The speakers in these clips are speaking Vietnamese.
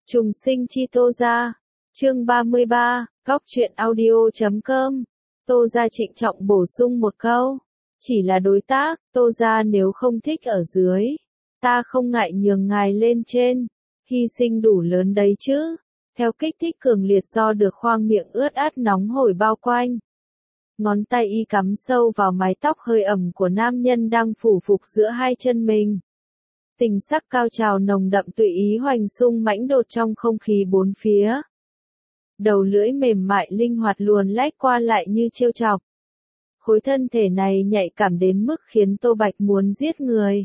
Trùng sinh chi Tô Gia. Chương 33, góc truyện audio.com. Tô Gia trịnh trọng bổ sung một câu. Chỉ là đối tác, Tô Gia nếu không thích ở dưới, ta không ngại nhường ngài lên trên. Hy sinh đủ lớn đấy chứ. Theo kích thích cường liệt do được khoang miệng ướt át nóng hổi bao quanh. Ngón tay y cắm sâu vào mái tóc hơi ẩm của nam nhân đang phủ phục giữa hai chân mình. Tình sắc cao trào nồng đậm tùy ý hoành xung mãnh đột trong không khí bốn phía. Đầu lưỡi mềm mại linh hoạt luồn lách qua lại như trêu chọc. Khối thân thể này nhạy cảm đến mức khiến Tô Bạch muốn giết người.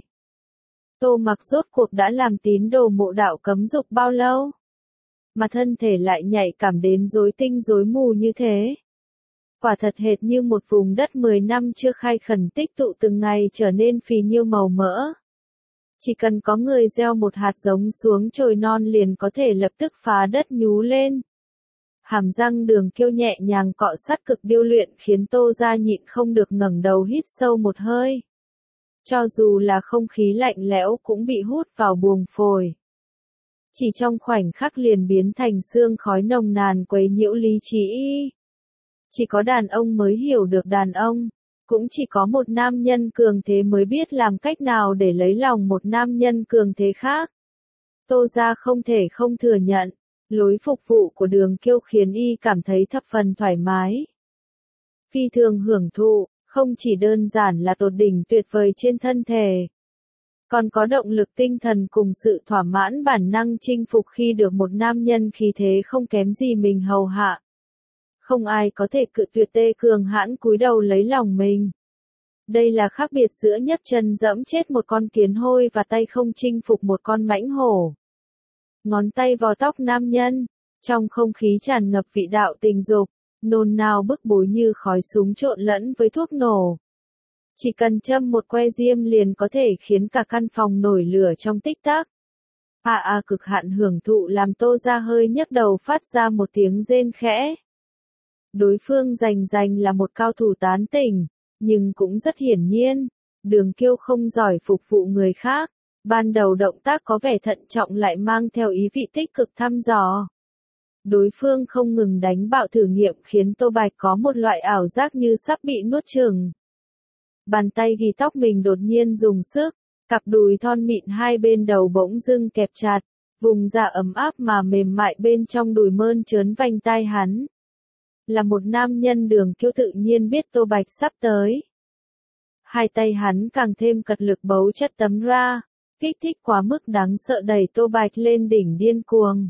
Tô Mặc rốt cuộc đã làm tín đồ mộ đạo cấm dục bao lâu? Mà thân thể lại nhạy cảm đến rối tinh rối mù như thế. Quả thật hệt như một vùng đất 10 năm chưa khai khẩn tích tụ từng ngày trở nên phì nhiêu màu mỡ. Chỉ cần có người gieo một hạt giống xuống chồi non liền có thể lập tức phá đất nhú lên. Hàm răng Đường Kiêu nhẹ nhàng cọ sát cực điêu luyện khiến Tô Gia nhịn không được ngẩng đầu hít sâu một hơi. Cho dù là không khí lạnh lẽo cũng bị hút vào buồng phổi. Chỉ trong khoảnh khắc liền biến thành sương khói nồng nàn quấy nhiễu lý trí y. Chỉ có đàn ông mới hiểu được đàn ông. Cũng chỉ có một nam nhân cường thế mới biết làm cách nào để lấy lòng một nam nhân cường thế khác. Tô Gia không thể không thừa nhận, lối phục vụ của Đường Kiêu khiến y cảm thấy thập phần thoải mái. Phi thường hưởng thụ, không chỉ đơn giản là tột đỉnh tuyệt vời trên thân thể. Còn có động lực tinh thần cùng sự thỏa mãn bản năng chinh phục khi được một nam nhân khí thế không kém gì mình hầu hạ. Không ai có thể cự tuyệt tê cường hãn cúi đầu lấy lòng mình. Đây là khác biệt giữa nhấc chân dẫm chết một con kiến hôi và tay không chinh phục một con mãnh hổ. Ngón tay vò tóc nam nhân, trong không khí tràn ngập vị đạo tình dục, nôn nao bức bối như khói súng trộn lẫn với thuốc nổ. Chỉ cần châm một que diêm liền có thể khiến cả căn phòng nổi lửa trong tích tắc. Cực hạn hưởng thụ làm Tô Gia hơi nhấc đầu phát ra một tiếng rên khẽ. Đối phương rành là một cao thủ tán tỉnh, nhưng cũng rất hiển nhiên, Đường Kiêu không giỏi phục vụ người khác. Ban đầu động tác có vẻ thận trọng lại mang theo ý vị tích cực thăm dò. Đối phương không ngừng đánh bạo thử nghiệm khiến Tô Bạch có một loại ảo giác như sắp bị nuốt chửng. Bàn tay ghi tóc mình đột nhiên dùng sức, cặp đùi thon mịn hai bên đầu bỗng dưng kẹp chặt, vùng da ấm áp mà mềm mại bên trong đùi mơn trớn vành tai hắn. Là một nam nhân Đường Kiêu tự nhiên biết Tô Bạch sắp tới. Hai tay hắn càng thêm cật lực bấu chất tấm ra, kích thích quá mức đáng sợ đẩy Tô Bạch lên đỉnh điên cuồng.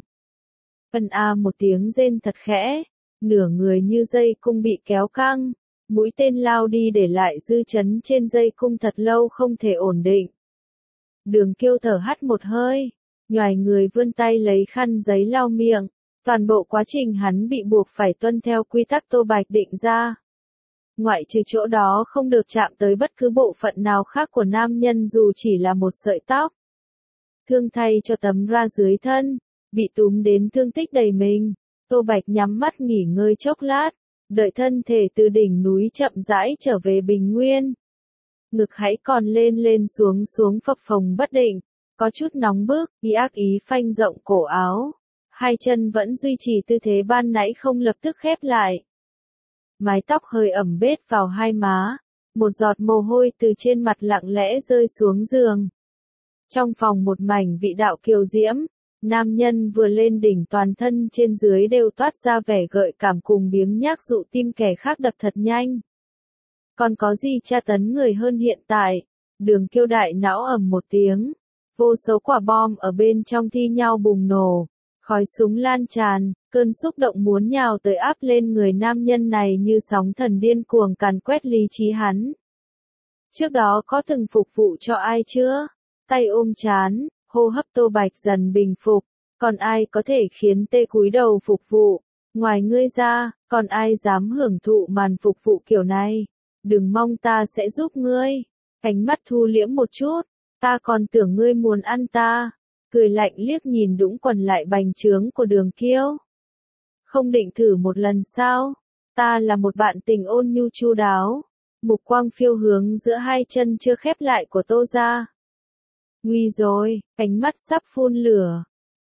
Một tiếng rên thật khẽ, nửa người như dây cung bị kéo căng, mũi tên lao đi để lại dư chấn trên dây cung thật lâu không thể ổn định. Đường Kiêu thở hắt một hơi, nhoài người vươn tay lấy khăn giấy lau miệng, toàn bộ quá trình hắn bị buộc phải tuân theo quy tắc Tô Bạch định ra. Ngoại trừ chỗ đó không được chạm tới bất cứ bộ phận nào khác của nam nhân dù chỉ là một sợi tóc. Thương thay cho tấm ra dưới thân, bị túm đến thương tích đầy mình, Tô Bạch nhắm mắt nghỉ ngơi chốc lát, đợi thân thể từ đỉnh núi chậm rãi trở về bình nguyên. Ngực hãy còn lên xuống phập phồng bất định, có chút nóng bức, ác ý phanh rộng cổ áo. Hai chân vẫn duy trì tư thế ban nãy không lập tức khép lại. Mái tóc hơi ẩm bết vào hai má, một giọt mồ hôi từ trên mặt lặng lẽ rơi xuống giường. Trong phòng một mảnh vị đạo kiều diễm, nam nhân vừa lên đỉnh toàn thân trên dưới đều toát ra vẻ gợi cảm cùng biếng nhác dụ tim kẻ khác đập thật nhanh. Còn có gì tra tấn người hơn hiện tại? Đường Kiêu đại não ầm một tiếng, vô số quả bom ở bên trong thi nhau bùng nổ. Khói súng lan tràn, cơn xúc động muốn nhào tới áp lên người nam nhân này như sóng thần điên cuồng càn quét lý trí hắn. Trước đó có từng phục vụ cho ai chưa? Tay ôm trán, hô hấp Tô Bạch dần bình phục, còn ai có thể khiến tê cúi đầu phục vụ? Ngoài ngươi ra, còn ai dám hưởng thụ màn phục vụ kiểu này? Đừng mong ta sẽ giúp ngươi. Ánh mắt thu liễm một chút, ta còn tưởng ngươi muốn ăn ta. Cười lạnh liếc nhìn đũng quần lại bành trướng của Đường Kiêu. Không định thử một lần sao? Ta là một bạn tình ôn nhu chu đáo. Mục quang phiêu hướng giữa hai chân chưa khép lại của Tô Gia. Nguy rồi, ánh mắt sắp phun lửa.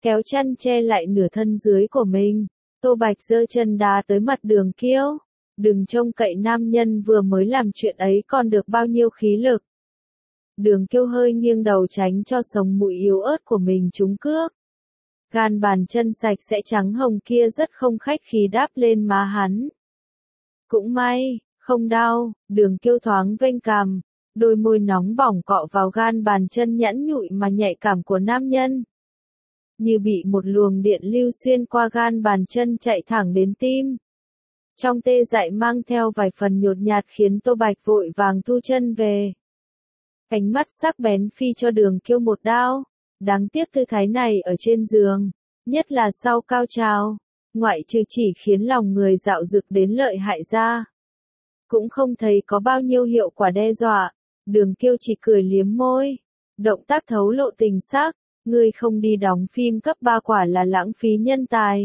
kéo chăn che lại nửa thân dưới của mình. Tô Bạch giơ chân đá tới mặt Đường Kiêu. Đừng trông cậy nam nhân vừa mới làm chuyện ấy còn được bao nhiêu khí lực. Đường Kiêu hơi nghiêng đầu tránh cho sống mũi yếu ớt của mình trúng cước. Gan bàn chân sạch sẽ trắng hồng kia rất không khách khí đáp lên má hắn. Cũng may, không đau, Đường Kiêu thoáng vênh cằm, đôi môi nóng bỏng cọ vào gan bàn chân nhẵn nhụi mà nhạy cảm của nam nhân. Như bị một luồng điện lưu xuyên qua gan bàn chân chạy thẳng đến tim. Trong tê dại mang theo vài phần nhột nhạt khiến Tô Bạch vội vàng thu chân về. Ánh mắt sắc bén phi cho Đường Kiêu một đao. Đáng tiếc tư thái này ở trên giường, nhất là sau cao trào, ngoại trừ chỉ khiến lòng người dạo dực đến lợi hại ra. Cũng không thấy có bao nhiêu hiệu quả đe dọa. Đường Kiêu chỉ cười liếm môi. Động tác thấu lộ tình sắc. Ngươi không đi đóng phim cấp 3 quả là lãng phí nhân tài.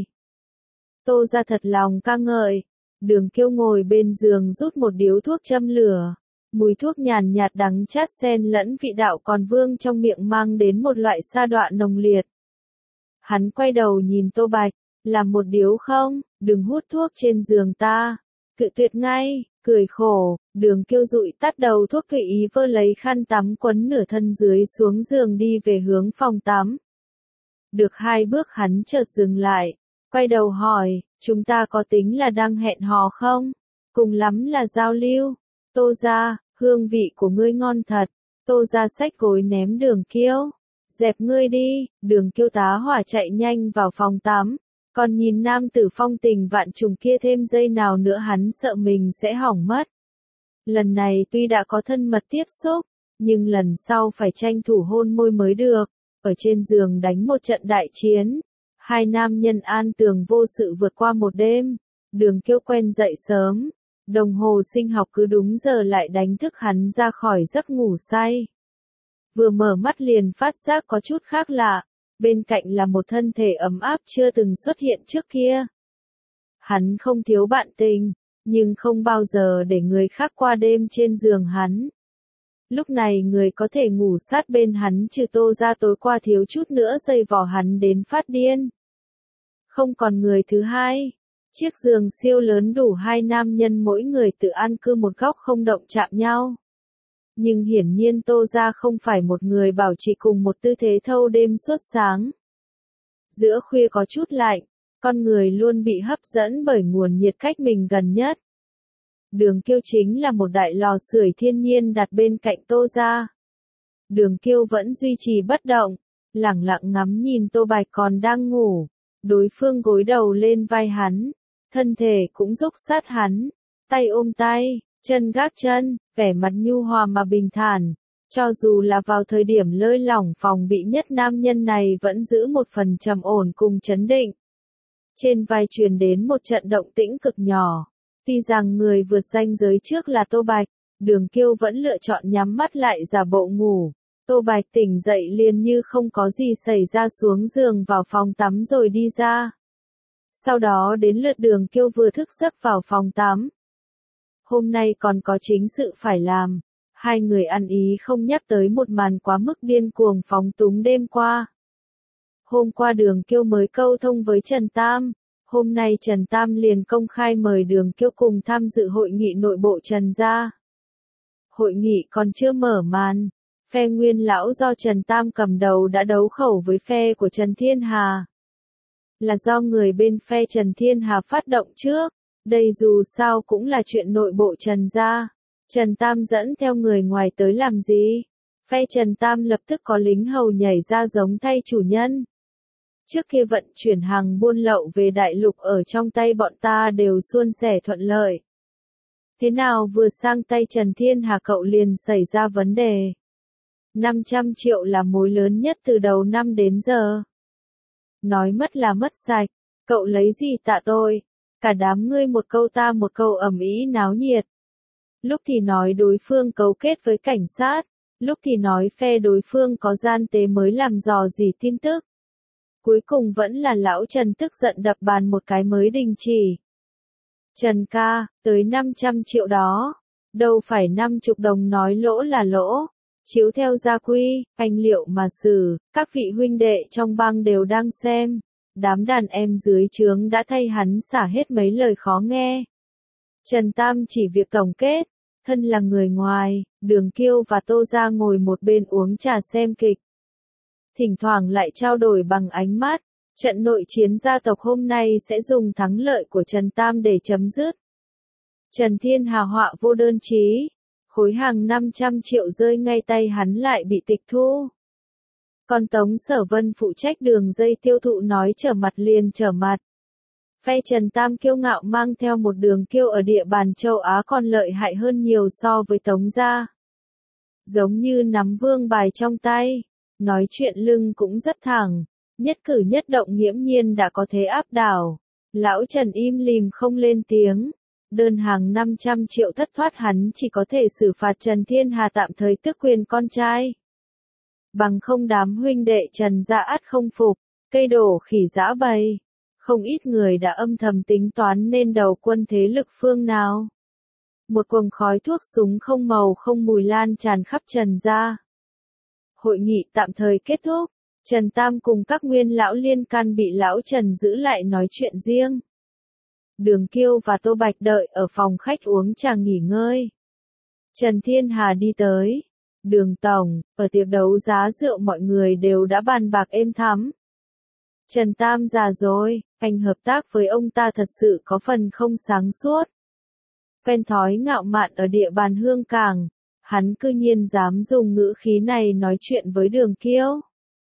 Tô ra thật lòng ca ngợi. Đường Kiêu ngồi bên giường rút một điếu thuốc châm lửa. Mùi thuốc nhàn nhạt đắng chát xen lẫn vị đạo còn vương trong miệng mang đến một loại sa đọa nồng liệt. Hắn quay đầu nhìn Tô Bạch, làm một điếu không, đừng hút thuốc trên giường ta. Cự tuyệt ngay, cười khổ, Đường Kiêu dụi tắt đầu thuốc tùy ý vơ lấy khăn tắm quấn nửa thân dưới xuống giường đi về hướng phòng tắm. Được 2 bước hắn chợt dừng lại, quay đầu hỏi, chúng ta có tính là đang hẹn hò không? Cùng lắm là giao lưu. Tô ra, hương vị của ngươi ngon thật. Tô ra xách gối ném Đường Kiêu. Dẹp ngươi đi, Đường Kiêu tá hỏa chạy nhanh vào phòng tắm. Còn nhìn nam tử phong tình vạn trùng kia thêm giây nào nữa hắn sợ mình sẽ hỏng mất. Lần này tuy đã có thân mật tiếp xúc, nhưng lần sau phải tranh thủ hôn môi mới được. Ở trên giường đánh một trận đại chiến. 2 nam nhân an tường vô sự vượt qua một đêm. Đường Kiêu quen dậy sớm. Đồng hồ sinh học cứ đúng giờ lại đánh thức hắn ra khỏi giấc ngủ say. Vừa mở mắt liền phát giác có chút khác lạ. Bên cạnh là một thân thể ấm áp chưa từng xuất hiện trước kia. Hắn không thiếu bạn tình, nhưng không bao giờ để người khác qua đêm trên giường hắn. Lúc này người có thể ngủ sát bên hắn trừ Tô ra tối qua thiếu chút nữa dây vò hắn đến phát điên. Không còn người thứ hai. Chiếc giường siêu lớn đủ 2 nam nhân mỗi người tự an cư một góc không động chạm nhau. Nhưng hiển nhiên Tô ra không phải một người bảo trì cùng một tư thế thâu đêm suốt sáng. Giữa khuya có chút lạnh, con người luôn bị hấp dẫn bởi nguồn nhiệt cách mình gần nhất. Đường Kiêu chính là một đại lò sưởi thiên nhiên đặt bên cạnh Tô ra. Đường Kiêu vẫn duy trì bất động, lẳng lặng ngắm nhìn Tô Bạch còn đang ngủ. Đối phương gối đầu lên vai hắn, thân thể cũng dúc sát hắn, tay ôm tay, chân gác chân, vẻ mặt nhu hòa mà bình thản. Cho dù là vào thời điểm lơi lỏng phòng bị nhất nam nhân này vẫn giữ một phần trầm ổn cùng chấn định. Trên vai truyền đến một trận động tĩnh cực nhỏ. Tuy rằng người vượt ranh giới trước là Tô Bạch, Đường Kiêu vẫn lựa chọn nhắm mắt lại giả bộ ngủ. Tô Bạch tỉnh dậy liền như không có gì xảy ra xuống giường vào phòng tắm rồi đi ra. Sau đó đến lượt Đường Kiêu vừa thức giấc vào phòng tắm. Hôm nay còn có chính sự phải làm. 2 người ăn ý không nhắc tới một màn quá mức điên cuồng phóng túng đêm qua. Hôm qua Đường Kiêu mới câu thông với Trần Tam. Hôm nay Trần Tam liền công khai mời Đường Kiêu cùng tham dự hội nghị nội bộ Trần gia. Hội nghị còn chưa mở màn. Phe Nguyên lão do Trần Tam cầm đầu đã đấu khẩu với phe của Trần Thiên Hà. Là do người bên phe Trần Thiên Hà phát động trước. Đây dù sao cũng là chuyện nội bộ Trần gia. Trần Tam dẫn theo người ngoài tới làm gì? Phe Trần Tam lập tức có lính hầu nhảy ra giống thay chủ nhân. Trước kia vận chuyển hàng buôn lậu về đại lục ở trong tay bọn ta đều suôn sẻ thuận lợi. Thế nào vừa sang tay Trần Thiên Hà cậu liền xảy ra vấn đề? 500 triệu là mối lớn nhất từ đầu năm đến giờ. Nói mất là mất sạch, cậu lấy gì tạ tôi? Cả đám ngươi một câu ta một câu ầm ĩ náo nhiệt. Lúc thì nói đối phương cấu kết với cảnh sát, lúc thì nói phe đối phương có gian tế mới làm dò dỉ tin tức. Cuối cùng vẫn là lão Trần tức giận đập bàn một cái mới đình chỉ. Trần ca, tới 500 triệu đó, đâu phải 50 đồng nói lỗ là lỗ. Chiếu theo gia quy, anh liệu mà xử, các vị huynh đệ trong bang đều đang xem. Đám đàn em dưới trướng đã thay hắn xả hết mấy lời khó nghe. Trần Tam chỉ việc tổng kết, thân là người ngoài, Đường Kiêu và Tô Gia ngồi một bên uống trà xem kịch. Thỉnh thoảng lại trao đổi bằng ánh mắt, trận nội chiến gia tộc hôm nay sẽ dùng thắng lợi của Trần Tam để chấm dứt. Trần Thiên Hà họa vô đơn chí, khối hàng 500 triệu rơi ngay tay hắn lại bị tịch thu. Còn Tống Sở Vân phụ trách đường dây tiêu thụ nói trở mặt liền trở mặt. Phe Trần Tam kiêu ngạo mang theo một Đường Kiêu ở địa bàn châu Á còn lợi hại hơn nhiều so với Tống gia. Giống như nắm vương bài trong tay, nói chuyện lưng cũng rất thẳng, nhất cử nhất động nghiễm nhiên đã có thế áp đảo. Lão Trần im lìm không lên tiếng. Đơn hàng 500 triệu thất thoát hắn chỉ có thể xử phạt Trần Thiên Hà tạm thời tước quyền con trai. Bằng không đám huynh đệ Trần gia ắt không phục, cây đổ khỉ dã bầy. Không ít người đã âm thầm tính toán nên đầu quân thế lực phương nào. Một quầng khói thuốc súng không màu không mùi lan tràn khắp Trần gia. Hội nghị tạm thời kết thúc, Trần Tam cùng các nguyên lão liên can bị lão Trần giữ lại nói chuyện riêng. Đường Kiêu và Tô Bạch đợi ở phòng khách uống trà nghỉ ngơi. Trần Thiên Hà đi tới. Đường Tổng, ở tiệc đấu giá rượu mọi người đều đã bàn bạc êm thắm. Trần Tam già rồi, anh hợp tác với ông ta thật sự có phần không sáng suốt. Quen thói ngạo mạn ở địa bàn Hương Cảng, hắn cư nhiên dám dùng ngữ khí này nói chuyện với Đường Kiêu.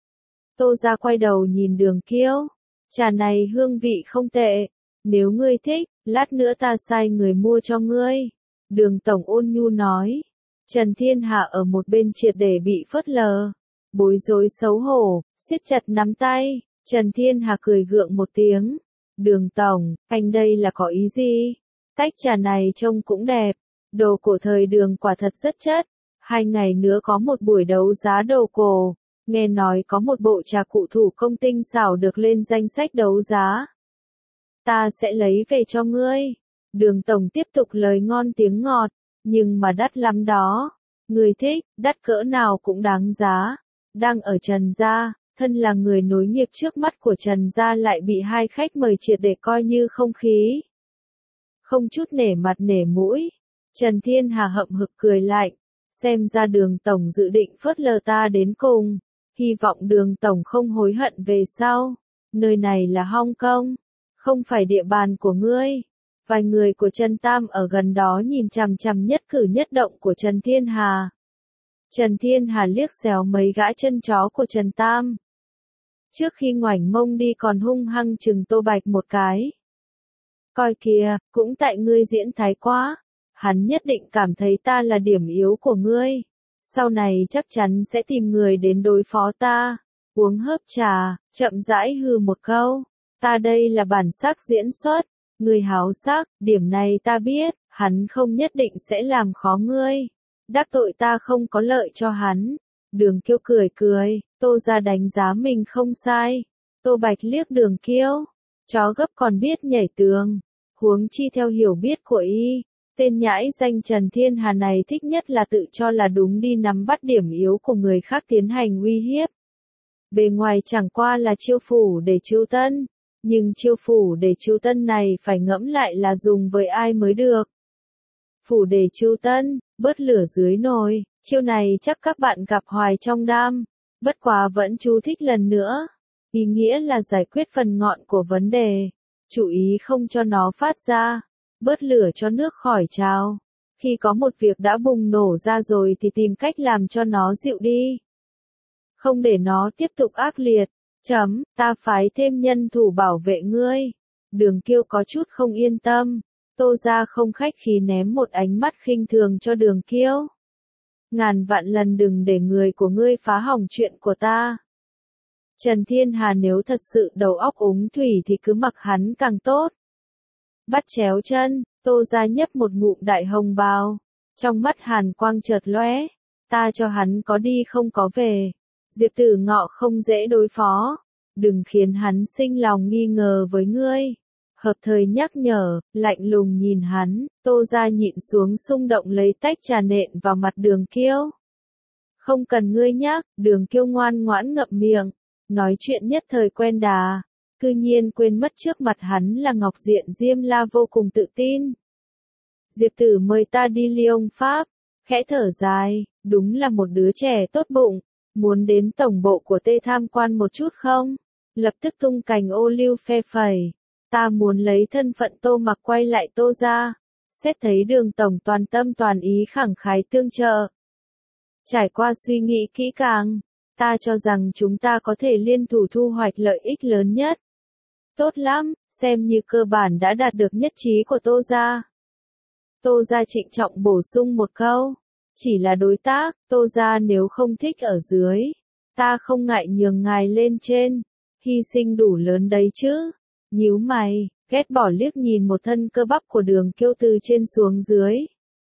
Tô Gia quay đầu nhìn Đường Kiêu. Trà này hương vị không tệ. Nếu ngươi thích, lát nữa ta sai người mua cho ngươi. Đường Tổng ôn nhu nói. Trần Thiên Hạ ở một bên triệt để bị phớt lờ. Bối rối xấu hổ, siết chặt nắm tay. Trần Thiên Hà cười gượng một tiếng. Đường Tổng, anh đây là có ý gì? Tách trà này trông cũng đẹp. Đồ cổ thời Đường quả thật rất chất. 2 ngày nữa có một buổi đấu giá đồ cổ. Nghe nói có một bộ trà cụ thủ công tinh xảo được lên danh sách đấu giá. Ta sẽ lấy về cho ngươi. Đường Tổng tiếp tục lời ngon tiếng ngọt. Nhưng mà đắt lắm đó. Ngươi thích, đắt cỡ nào cũng đáng giá. Đang ở Trần gia, thân là người nối nghiệp trước mắt của Trần gia lại bị 2 khách mời triệt để coi như không khí. Không chút nể mặt nể mũi. Trần Thiên Hà hậm hực cười lạnh. Xem ra Đường Tổng dự định phớt lờ ta đến cùng. Hy vọng Đường Tổng không hối hận về sau. Nơi này là Hong Kong, không phải địa bàn của ngươi. Vài người của Trần Tam ở gần đó nhìn chằm chằm nhất cử nhất động của Trần Thiên Hà. Trần Thiên Hà liếc xéo mấy gã chân chó của Trần Tam. Trước khi ngoảnh mông đi còn hung hăng chừng Tô Bạch một cái. Coi kìa, cũng tại ngươi diễn thái quá. Hắn nhất định cảm thấy ta là điểm yếu của ngươi. Sau này chắc chắn sẽ tìm người đến đối phó ta. Uống hớp trà, chậm rãi hừ một câu. Ta đây là bản sắc diễn xuất. Ngươi háo sắc, điểm này ta biết, hắn không nhất định sẽ làm khó ngươi. Đắc tội ta không có lợi cho hắn. Đường Kiêu cười cười, Tô gia đánh giá mình không sai. Tô Bạch liếc Đường Kiêu. Chó gấp còn biết nhảy tường. Huống chi theo hiểu biết của y. Tên nhãi danh Trần Thiên Hà này thích nhất là tự cho là đúng đi nắm bắt điểm yếu của người khác tiến hành uy hiếp. Bề ngoài chẳng qua là chiêu phủ để chiêu tân. Nhưng chiêu phủ để chiêu tân này phải ngẫm lại là dùng với ai mới được. Phủ để chiêu tân, bớt lửa dưới nồi, chiêu này chắc các bạn gặp hoài trong đam. Bất quá vẫn chú thích lần nữa. Ý nghĩa là giải quyết phần ngọn của vấn đề. Chú ý không cho nó phát ra. Bớt lửa cho nước khỏi trào. Khi có một việc đã bùng nổ ra rồi thì tìm cách làm cho nó dịu đi. Không để nó tiếp tục ác liệt. Ta phái thêm nhân thủ bảo vệ ngươi. Đường Kiêu có chút không yên tâm. Tô gia không khách khí ném một ánh mắt khinh thường cho Đường Kiêu. Ngàn vạn lần đừng để người của ngươi phá hỏng chuyện của ta. Trần Thiên Hà nếu thật sự đầu óc úng thủy thì cứ mặc hắn càng tốt. Bắt chéo chân, Tô gia nhấp một ngụm đại hồng bào. Trong mắt hàn quang chợt lóe. Ta cho hắn có đi không có về. Diệp Tử Ngọ không dễ đối phó. Đừng khiến hắn sinh lòng nghi ngờ với ngươi. Hợp thời nhắc nhở, lạnh lùng nhìn hắn, Tô gia nhịn xuống xung động lấy tách trà nện vào mặt Đường Kiêu. Không cần ngươi nhắc, Đường Kiêu ngoan ngoãn ngậm miệng, nói chuyện nhất thời quen đà, cư nhiên quên mất trước mặt hắn là Ngọc Diện Diêm La vô cùng tự tin. Diệp Tử mời ta đi Lyon Pháp, khẽ thở dài, đúng là một đứa trẻ tốt bụng, muốn đến tổng bộ của Tê tham quan một chút không? Lập tức tung cành ô liu phe phẩy, ta muốn lấy thân phận Tô Mặc quay lại Tô gia. Xét thấy Đường tổng toàn tâm toàn ý khẳng khái tương trợ. Trải qua suy nghĩ kỹ càng, ta cho rằng chúng ta có thể liên thủ thu hoạch lợi ích lớn nhất. Tốt lắm, xem như cơ bản đã đạt được nhất trí của Tô gia. Tô gia trịnh trọng bổ sung một câu, chỉ là đối tác, Tô gia nếu không thích ở dưới, ta không ngại nhường ngài lên trên, hy sinh đủ lớn đấy chứ. Nhíu mày, ghét bỏ liếc nhìn một thân cơ bắp của Đường Kiêu từ trên xuống dưới.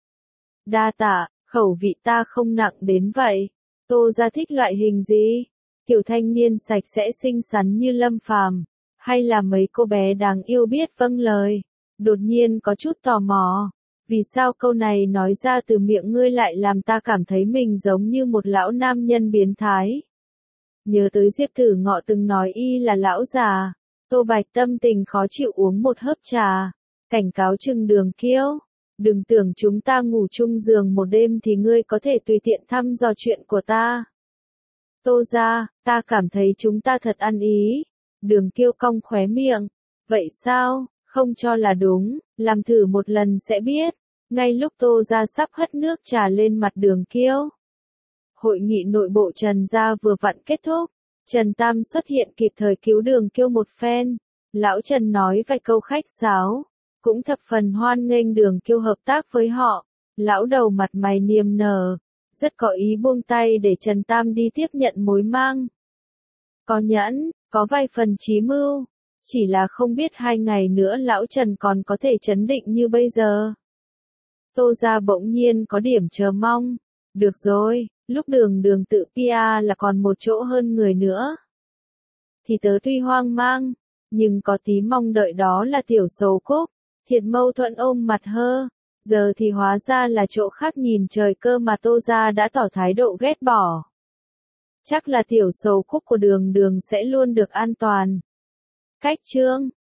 Đa tạ, khẩu vị ta không nặng đến vậy. Tô gia thích loại hình gì? Kiểu thanh niên sạch sẽ xinh xắn như Lâm Phàm, hay là mấy cô bé đáng yêu biết vâng lời? Đột nhiên có chút tò mò, vì sao câu này nói ra từ miệng ngươi lại làm ta cảm thấy mình giống như một lão nam nhân biến thái. Nhớ tới Diệp Tử Ngọ từng nói y là lão già, Tô Bạch tâm tình khó chịu uống một hớp trà, cảnh cáo chừng Đường Kiêu. Đừng tưởng chúng ta ngủ chung giường một đêm thì ngươi có thể tùy tiện thăm dò chuyện của ta. Tô gia, ta cảm thấy chúng ta thật ăn ý. Đường Kiêu cong khóe miệng. Vậy sao, không cho là đúng, làm thử một lần sẽ biết. Ngay lúc Tô gia sắp hất nước trà lên mặt Đường Kiêu. Hội nghị nội bộ Trần gia vừa vặn kết thúc. Trần Tam xuất hiện kịp thời cứu Đường Kiêu một phen. Lão Trần nói vài câu khách sáo, cũng thập phần hoan nghênh Đường Kiêu hợp tác với họ. Lão đầu mặt mày niềm nở, rất có ý buông tay để Trần Tam đi tiếp nhận mối mang. Có nhẫn, có vài phần chí mưu, chỉ là không biết 2 ngày nữa lão Trần còn có thể trấn định như bây giờ. Tô gia bỗng nhiên có điểm chờ mong. Được rồi, lúc Đường tự PR là còn một chỗ hơn người nữa. Thì tớ tuy hoang mang, nhưng có tí mong đợi đó là Tiểu Sầu Cúc. Thiệt mâu thuẫn ôm mặt hơ, giờ thì hóa ra là chỗ khác nhìn trời cơ mà Tô gia đã tỏ thái độ ghét bỏ. Chắc là Tiểu Sầu Cúc của Đường sẽ luôn được an toàn. Cách chương